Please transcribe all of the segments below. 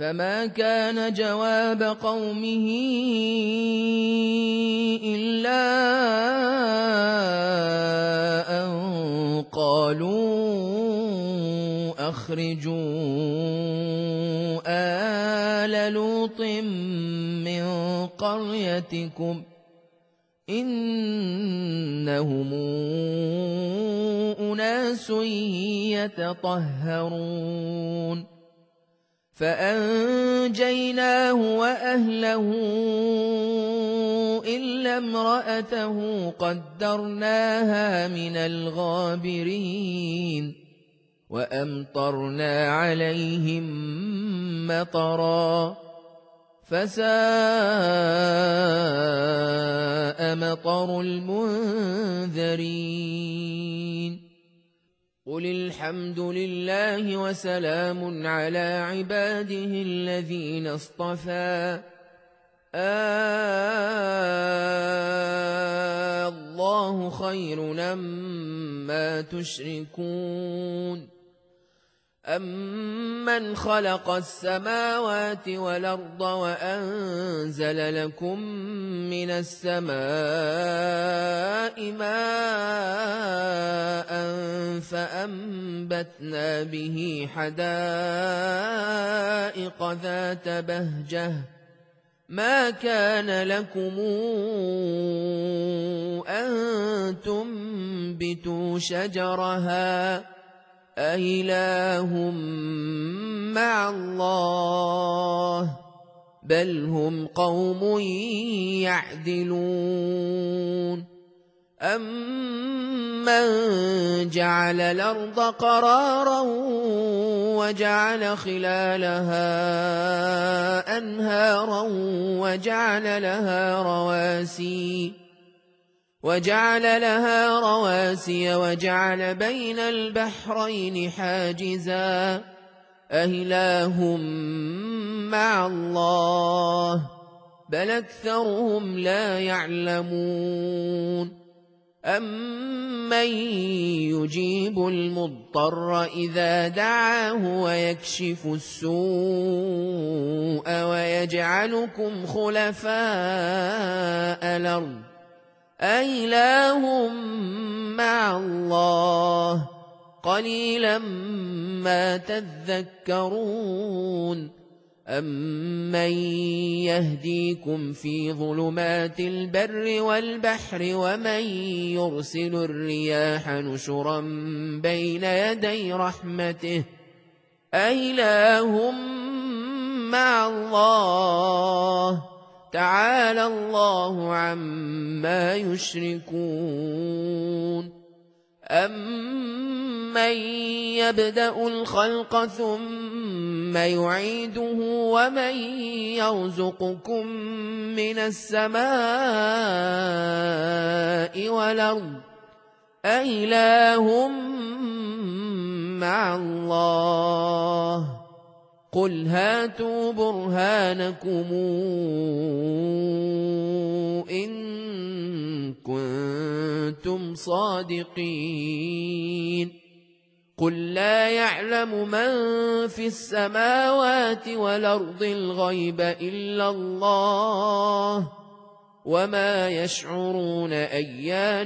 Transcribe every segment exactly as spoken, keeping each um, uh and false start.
فما كان جواب قومه إلا أن قالوا أخرجوا آل لوط من قريتكم إنهم أناس يتطهرون فأنجيناه وأهله إلا امرأته قدرناها من الغابرين وأمطرنا عليهم مطرا فساء مطر المنذرين قل الحمد لله وسلام على عباده الذين اصطفى آه الله خير أما تشركون أمن خلق السماوات والأرض وأنزل لكم من السماء ماء فأنبتنا به حدائق ذات بهجة ما كان لكم أن تنبتوا شجرها أإله مع الله بل هم قوم يعدلون أمن جعل الأرض قرارا وجعل خلالها أنهارا وجعل لها رواسي وجعل لها رواسي وجعل بين البحرين حاجزا أإله مع الله بل أكثرهم لا يعلمون أمن يجيب المضطر إذا دعاه ويكشف السوء ويجعلكم خلفاء الأرض أإله مع الله قليلا ما تذكرون أمن يهديكم في ظلمات البر والبحر ومن يرسل الرياح نشرا بين يدي رحمته أإله مع الله تعالى الله عما يشركون أمن يبدأ الخلق ثم يعيده ومن يرزقكم من السماء والأرض أإله مع الله قل هاتوا برهانكم إن كنتم صادقين قل لا يعلم من في السماوات والأرض الغيب إلا الله وما يشعرون أيان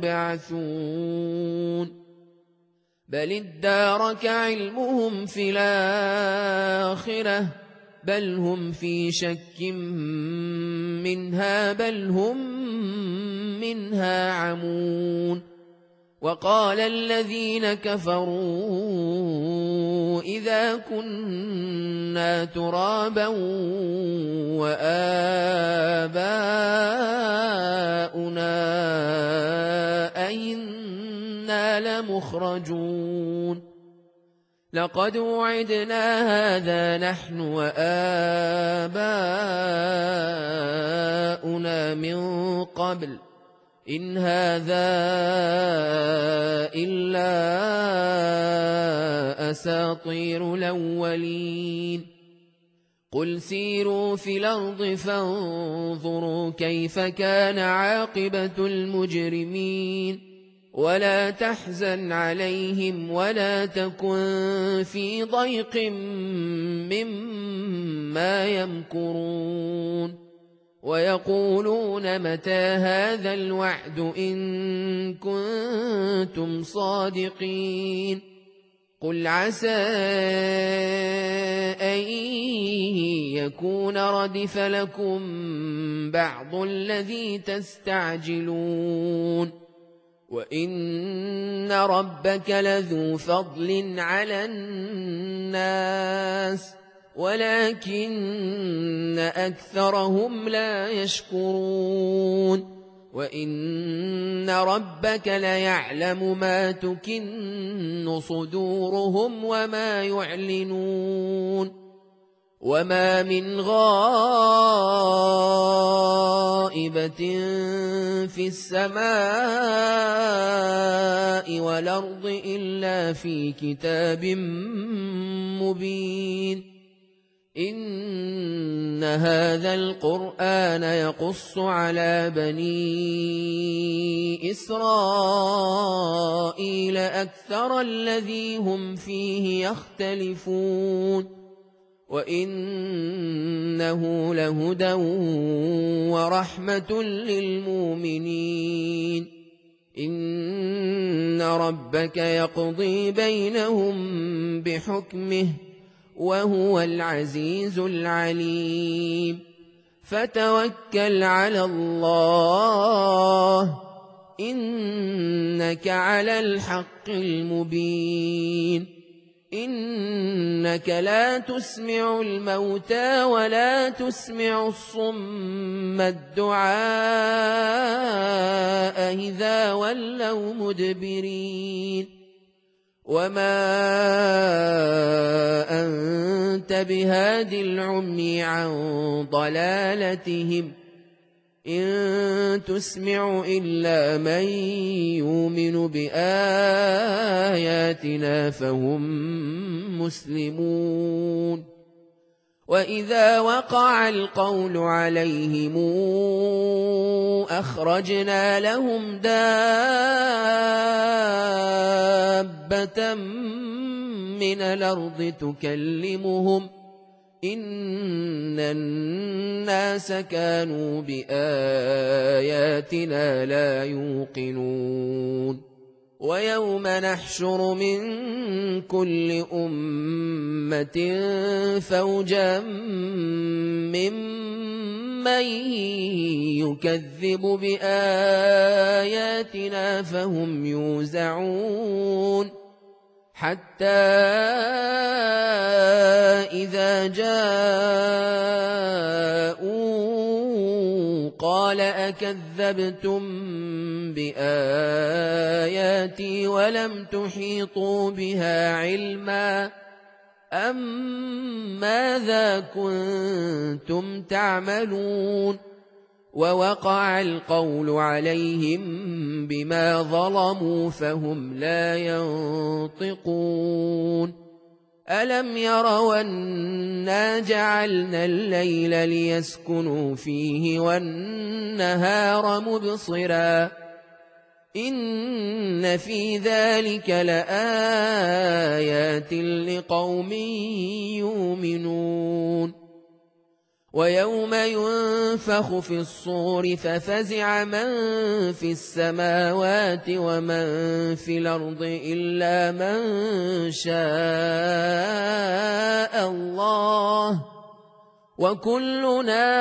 يبعثون بل ادارك علمهم في الآخرة بل هم في شك منها بل هم منها عمون وقال الذين كفروا إذا كنا ترابا وآباؤنا أئنا لمخرجون لقد وعدنا هذا نحن وآباؤنا من قبل إن هذا إلا أساطير الأولين قل سيروا في الأرض فانظروا كيف كان عاقبة المجرمين ولا تحزن عليهم ولا تكن في ضيق ما يمكرون ويقولون متى هذا الوعد إن كنتم صادقين قل عسى أن يكون ردف لكم بعض الذي تستعجلون وإن ربك لذو فضل على الناس ولكن أكثرهم لا يشكرون وإن ربك ليعلم ما تكن صدورهم وما يعلنون وما من غائبة في السماء والأرض إلا في كتاب مبين إن هذا القرآن يقص على بني إسرائيل أكثر الذي هم فيه يختلفون وإنه لهدى ورحمة للمؤمنين إن ربك يقضي بينهم بحكمه وهو العزيز العليم فتوكل على الله إنك على الحق المبين إنك لا تسمع الموتى ولا تسمع الصم الدعاء إذا ولوا مدبرين وما أنت بهاد العمي عن ضلالتهم إن تسمع إلا من يؤمن بآياتنا فهم مسلمون وإذا وقع القول عليهم أخرجنا لهم دابة من الأرض تكلمهم إن الناس كانوا بآياتنا لا يوقنون ويوم نحشر من كل أمة فوجا ممن يكذب بآياتنا فهم يوزعون حتى إذا جاءوا قال أكذبتم بآياتي ولم تحيطوا بها علما أم ماذا كنتم تعملون ووقع القول عليهم بما ظلموا فهم لا ينطقون ألم يروا أنا جعلنا الليل ليسكنوا فيه والنهار مبصرا إن في ذلك لآيات لقوم يؤمنون ويوم ينفخ في الصور ففزع من في السماوات ومن في الأرض إلا من شاء الله وكلنا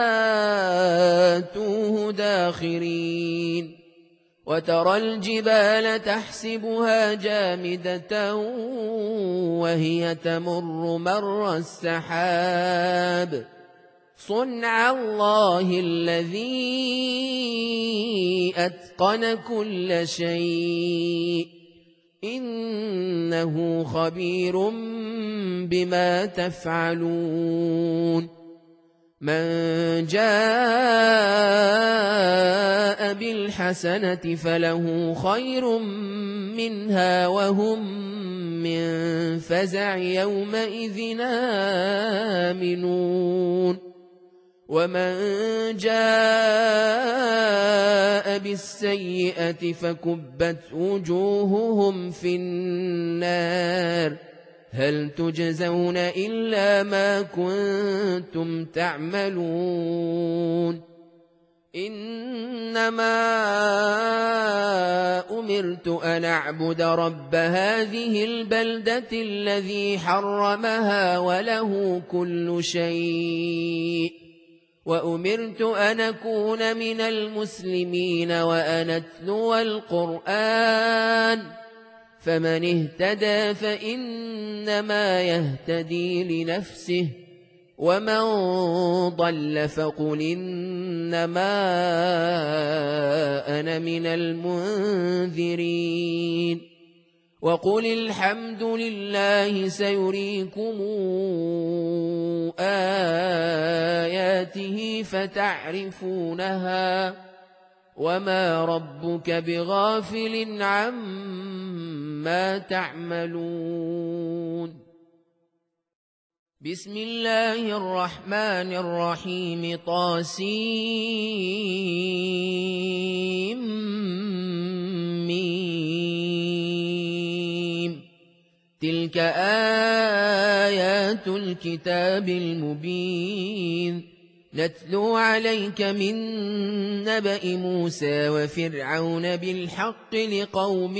آتوه داخرين وترى الجبال تحسبها جامدة وهي تمر مر السحاب صنع الله الذي أتقن كل شيء إنه خبير بما تفعلون من جاء بالحسنة فله خير منها وهم من فزع يومئذ آمنون ومن جاء بالسيئة فكبت وجوههم في النار هل تجزون إلا ما كنتم تعملون إنما أمرت أن أعبد رب هذه البلدة الذي حرمها وله كل شيء وأمرت أن أكون من المسلمين وأن أتلو القرآن فمن اهتدى فإنما يهتدي لنفسه ومن ضل فقل إنما أنا من المنذرين وقل الحمد لله سيريكم آياته فتعرفونها وما ربك بغافل عما تعملون بسم الله الرحمن الرحيم طاسيم ميم تلك آيات الكتاب المبين نتلو عليك من نبأ موسى وفرعون بالحق لقوم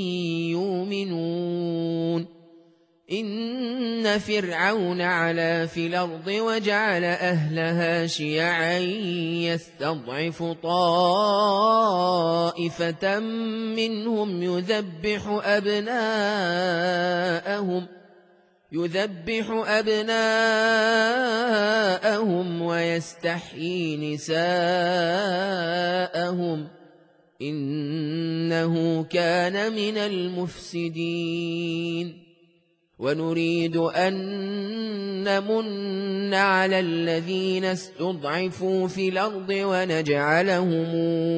يؤمنون إن فرعون علا في الأرض وجعل أهلها شيعا يستضعف طائفة منهم يذبح أبناءهم يذبح أبناءهم ويستحيي نساءهم إنه كان من المفسدين ونريد أن نمن على الذين استضعفوا في الأرض ونجعلهم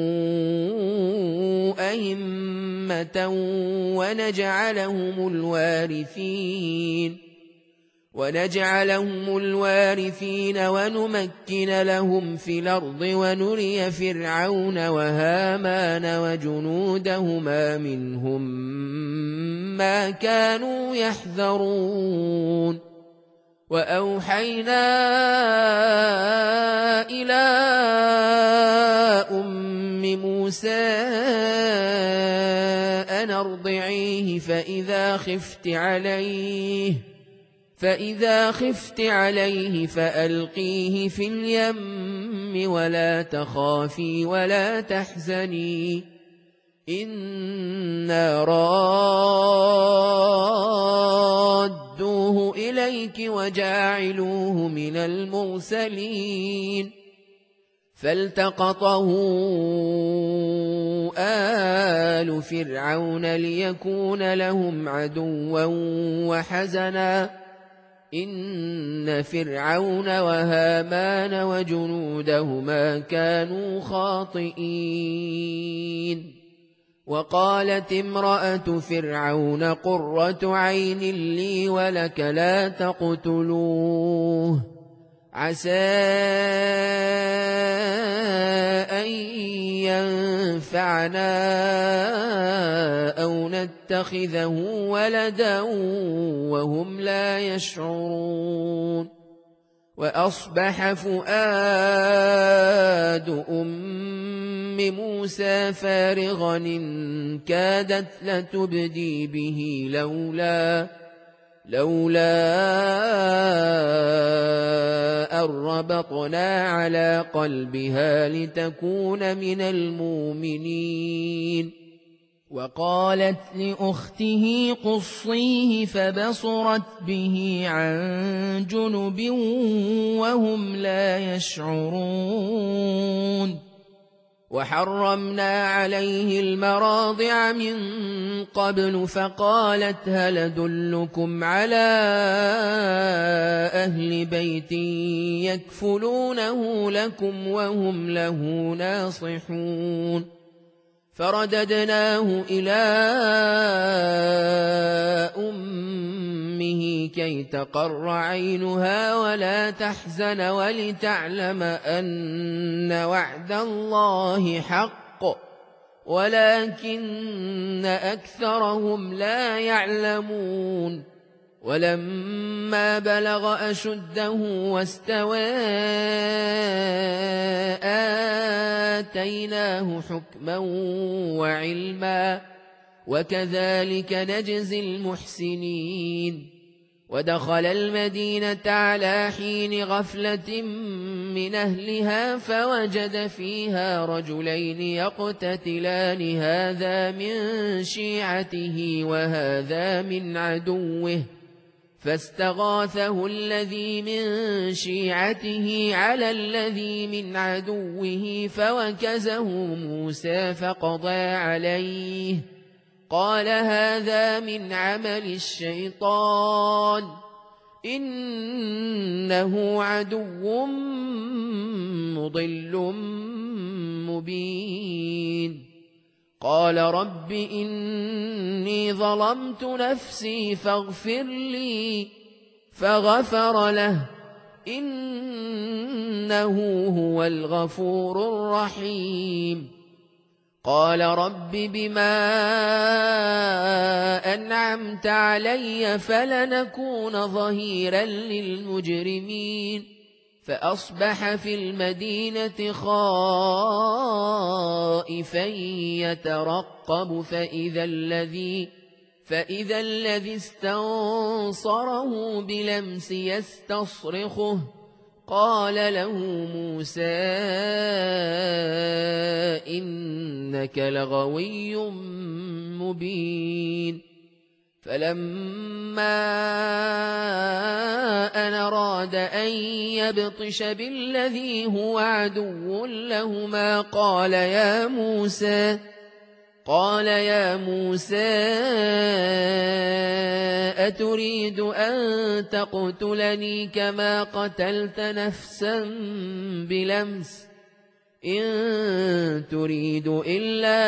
أئمة ونجعلهم الوارثين ونجعلهم الوارثين ونمكن لهم في الأرض ونري فرعون وهامان وجنودهما منهم ما كانوا يحذرون وأوحينا إلى أم موسى أن أرضعيه فإذا خفت عليه فإذا خفت عليه فألقيه في اليم ولا تخافي ولا تحزني إنا رادوه إليك وجاعلوه من المرسلين فالتقطه آل فرعون ليكون لهم عدوا وحزنا إن فرعون وهامان وجنودهما كانوا خاطئين وقالت امرأة فرعون قرة عين لي ولك لا تقتلوه عسى أن ينفعنا أو نتخذه ولدا وهم لا يشعرون وأصبح فؤاد أم موسى فارغا إن كادت لتبدي به لولا لولا أن ربطنا على قلبها لتكون من المؤمنين وقالت لأخته قصيه فبصرت به عن جنب وهم لا يشعرون وحرمنا عليه المراضع من قبل فقالت هل أدلكم على أهل بيت يكفلونه لكم وهم له ناصحون فرددناه إلى أمه كي تقر عينها ولا تحزن ولتعلم أن وعد الله حق ولكن أكثرهم لا يعلمون ولما بلغ أشده واستوى آتيناه حكما وعلما وكذلك نجزي المحسنين. ودخل المدينة على حين غفلة من أهلها فوجد فيها رجلين يقتتلان هذا من شيعته وهذا من عدوه فاستغاثه الذي من شيعته على الذي من عدوه فوكزه موسى فقضى عليه قال هذا من عمل الشيطان إنه عدو مضل مبين. قال رب إني ظلمت نفسي فاغفر لي فغفر له إنه هو الغفور الرحيم. قال رب بما أنعمت علي فلنكون ظهيرا للمجرمين. فأصبح في المدينة خائفا يترقب فإذا الذي فإذا الذي استنصره بلمس يستصرخه قال له موسى إنك لغوي مبين. فلما أن أراد أن يبطش بالذي هو عدو لهما قال يا موسى قال يا موسى أتريد أن تقتلني كما قتلت نفسا بلمس إن تريد إلا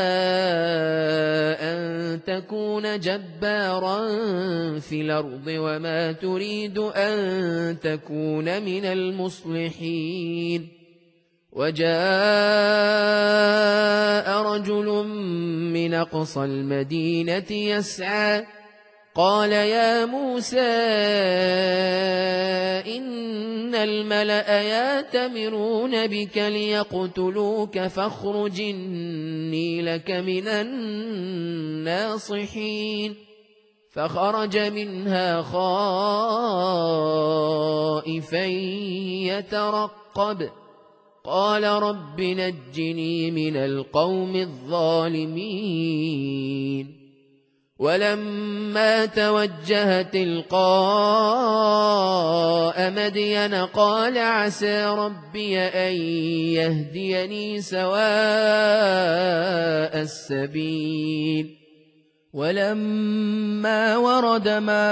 أن تكون جبارا في الأرض وما تريد أن تكون من المصلحين. وجاء رجل من أقصى المدينة يسعى قال يا موسى إن الملأ يأتمرون بك ليقتلوك فاخرج إني لك من الناصحين. فخرج منها خائفا يترقب قال رب نجني من القوم الظالمين. ولما توجه تلقاء مدين قال عسى ربي أن يهديني سواء السبيل. ولما ورد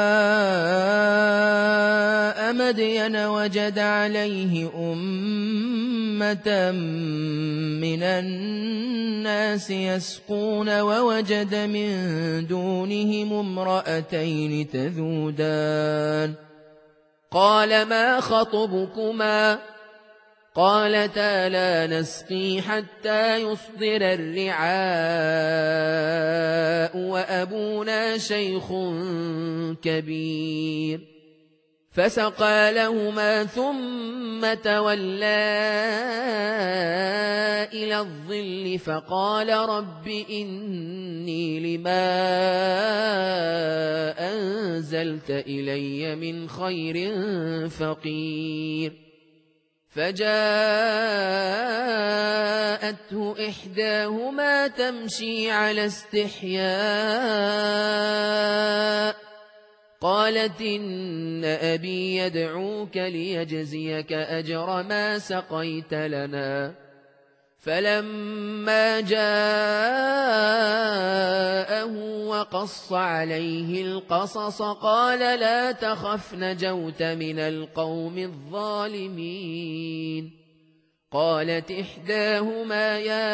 ماء مدين وجد عليه أمة من الناس يسقون ووجد من دونهم امرأتين تذودان قال ما خطبكما قالتا لا نسقي حتى يصدر الرعاء وأبونا شيخ كبير. فسقى لهما ثم تولى إلى الظل فقال رب إني لما أنزلت إلي من خير فقير. فجاءته إحداهما تمشي على استحياء قالت إن أبي يدعوك ليجزيك أجر ما سقيت لنا. فلما جاءه وقص عليه القصص قال لا تخف نجوت من القوم الظالمين. قالت إحداهما يا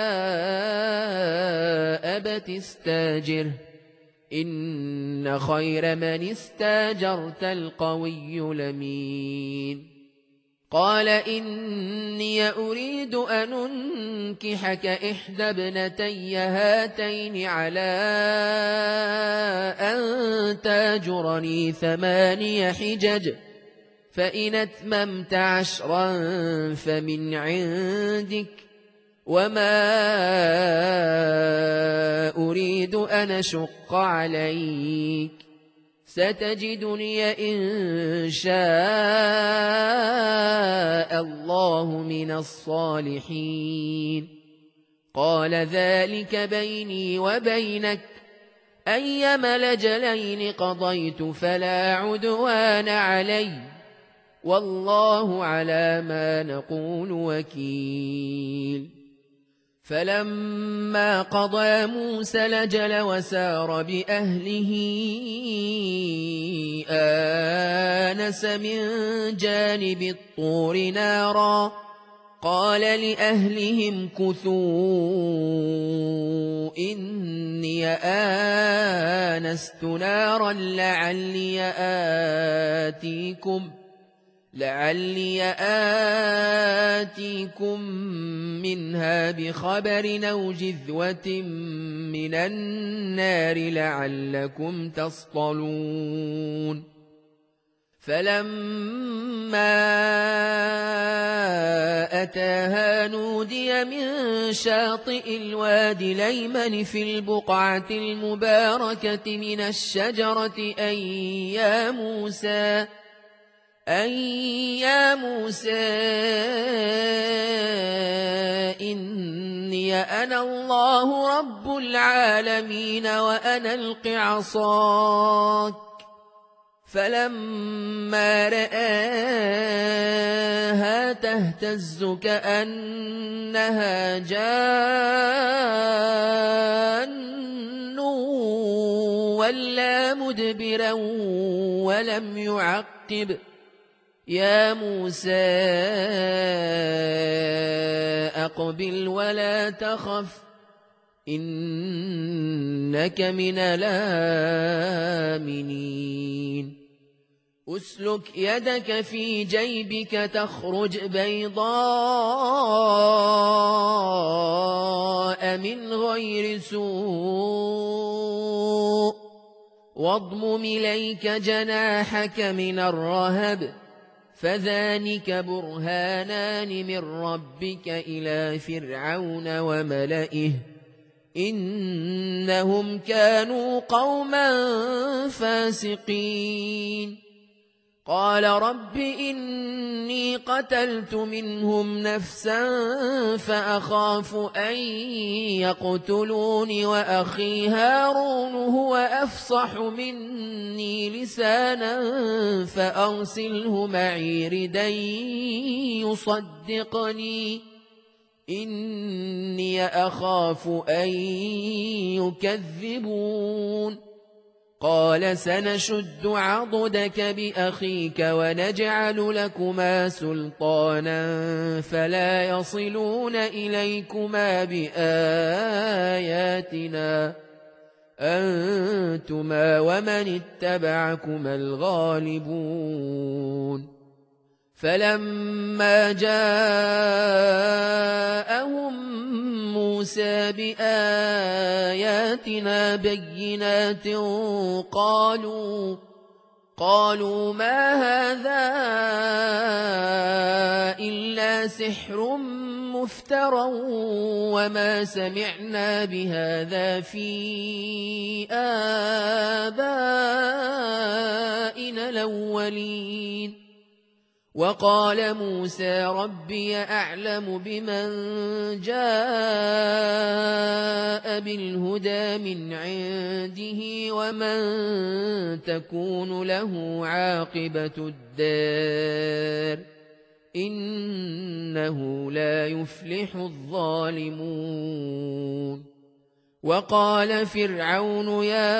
أبت استاجره إن خير من استاجرت القوي الأمين. قال إني أريد أن أنكحك إحدى ابنتي هاتين على أن تاجرني ثماني حجج فإن أتممت عشرا فمن عندك وما أريد أن أشق عليك ستجدني إن شاء الله من الصالحين قال ذلك بيني وبينك أيما الأجلين قضيت فلا عدوان علي والله على ما نقول وكيل فلما قضى موسى الأجل وسار بأهله آنس من جانب الطور نارا قال لأهلهم كثوا إني آنست نارا لعلي آتيكم لعلي آتيكم منها بخبر أو جذوة من النار لعلكم تصطلون فلما أتاها نودي من شاطئ الوادي الأيمن في البقعة المباركة من الشجرة أن يا موسى أن يا موسى إني أنا الله رب العالمين وأنا ألق عصاك فلما رآها تهتز كأنها جان ولا مدبرا ولم يعقب يا موسى أقبل ولا تخف إنك من الآمنين أسلك يدك في جيبك تخرج بيضاء من غير سوء واضمم إليك جناحك من الرهب فذلك برهانان من ربك إلى فرعون وملئه إنهم كانوا قوما فاسقين قال رب إني قتلت منهم نفسا فأخاف أن يقتلون وأخي هارون هو أفصح مني لسانا فأرسله معي ردا يصدقني إني أخاف أن يكذبون قال سنشد عضدك بأخيك ونجعل لكما سلطانا فلا يصلون إليكما بآياتنا أنتما ومن اتبعكما الغالبون فلما جاءهم موسى بآياتنا بينات قالوا قالوا ما هذا إلا سحر مفترى وما سمعنا بهذا في آبائنا الأولين وقال موسى ربي أعلم بمن جاء بالهدى من عنده ومن تكون له عاقبة الدار إنه لا يفلح الظالمون وقال فرعون يا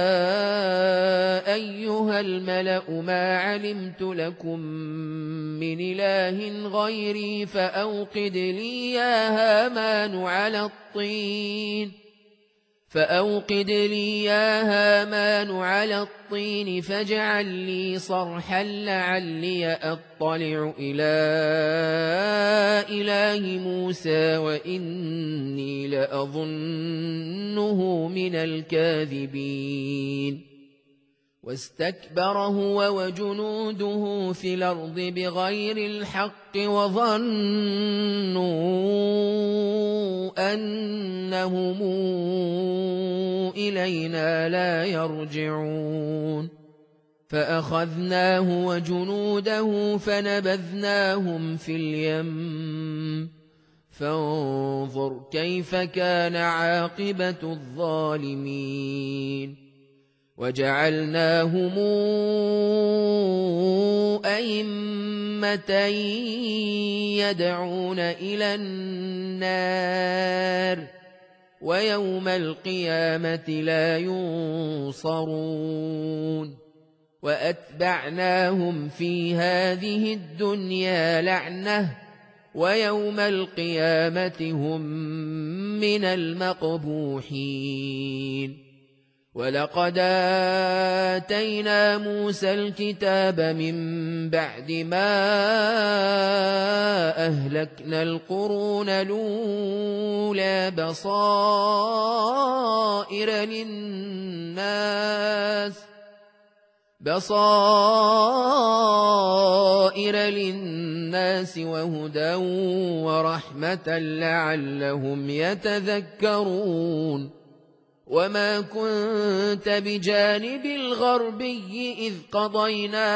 أيها الملأ ما علمت لكم من إله غيري فأوقد لي يا هامان على الطين فأوقد لي يا هامان على الطين فاجعل لي صرحا لعلي أطلع إلى إله موسى وإني لأظنه من الكاذبين واستكبر هو وجنوده في الأرض بغير الحق وظنوا أنهم إلينا لا يرجعون فأخذناه وجنوده فنبذناهم في اليم فانظر كيف كان عاقبة الظالمين وجعلناهم أئمة يدعون إلى النار ويوم القيامة لا ينصرون وأتبعناهم في هذه الدنيا لعنة ويوم القيامة هم من المقبوحين ولقد آتينا موسى الكتاب من بعد ما أهلكنا القرون الأولى بصائر للناس بصائر للناس وهدى ورحمة لعلهم يتذكرون وما كنت بجانب الغربي إذ قضينا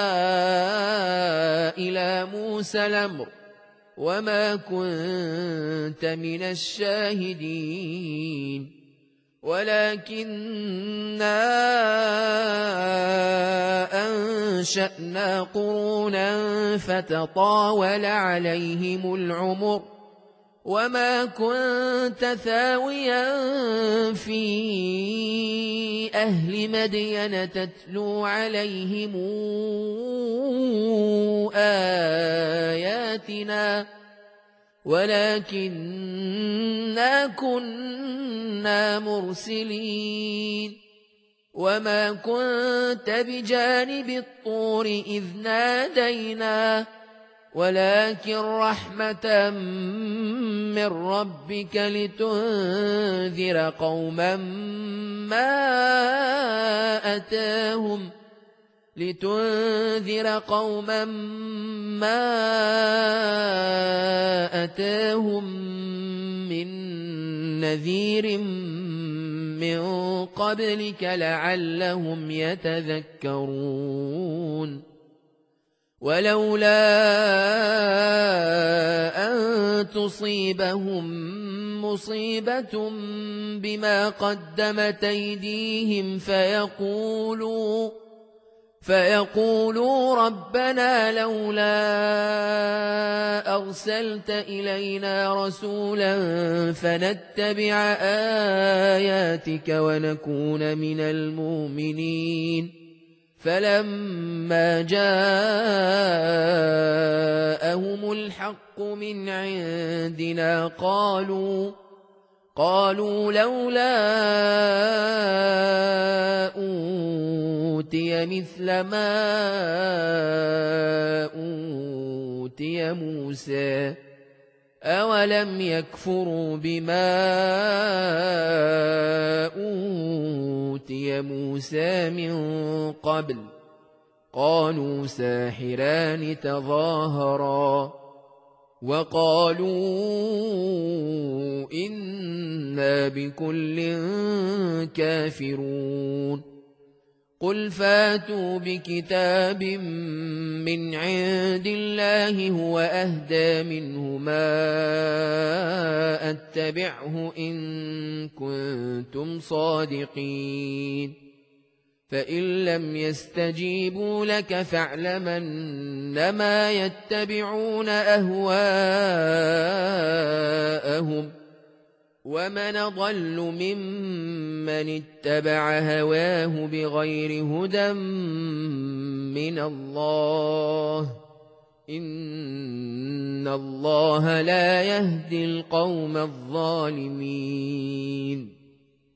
إلى موسى الأمر وما كنت من الشاهدين ولكننا أنشأنا قرونا فتطاول عليهم العمر وما كنت ثاويا في أهل مدين تتلو عليهم آياتنا ولكننا كنا مرسلين وما كنت بجانب الطور إذ نادينا ولكن رحمة من ربك لتنذر قوما ما أتاهم لتنذر قوما ما أتاهم من نذير من قبلك لعلهم يتذكرون ولولا أن تصيبهم مصيبة بما قدمت أيديهم فيقولوا فيقولوا ربنا لولا أرسلت إلينا رسولا فنتبع آياتك ونكون من المؤمنين فلما جاءهم الحق من عندنا قالوا قالوا لولا أوتي مثل ما أوتي موسى أولم يكفروا بما أوتي موسى من قبل قالوا ساحران تظاهرا وقالوا إنا بكل كافرون قل فاتوا بكتاب من عند الله هو أهدى منه ما أتبعه إن كنتم صادقين فإن لم يستجيبوا لك فاعلمن يتبعون أهواءهم ومن ضل ممن اتبع هواه بغير هدى من الله إن الله لا يهدي القوم الظالمين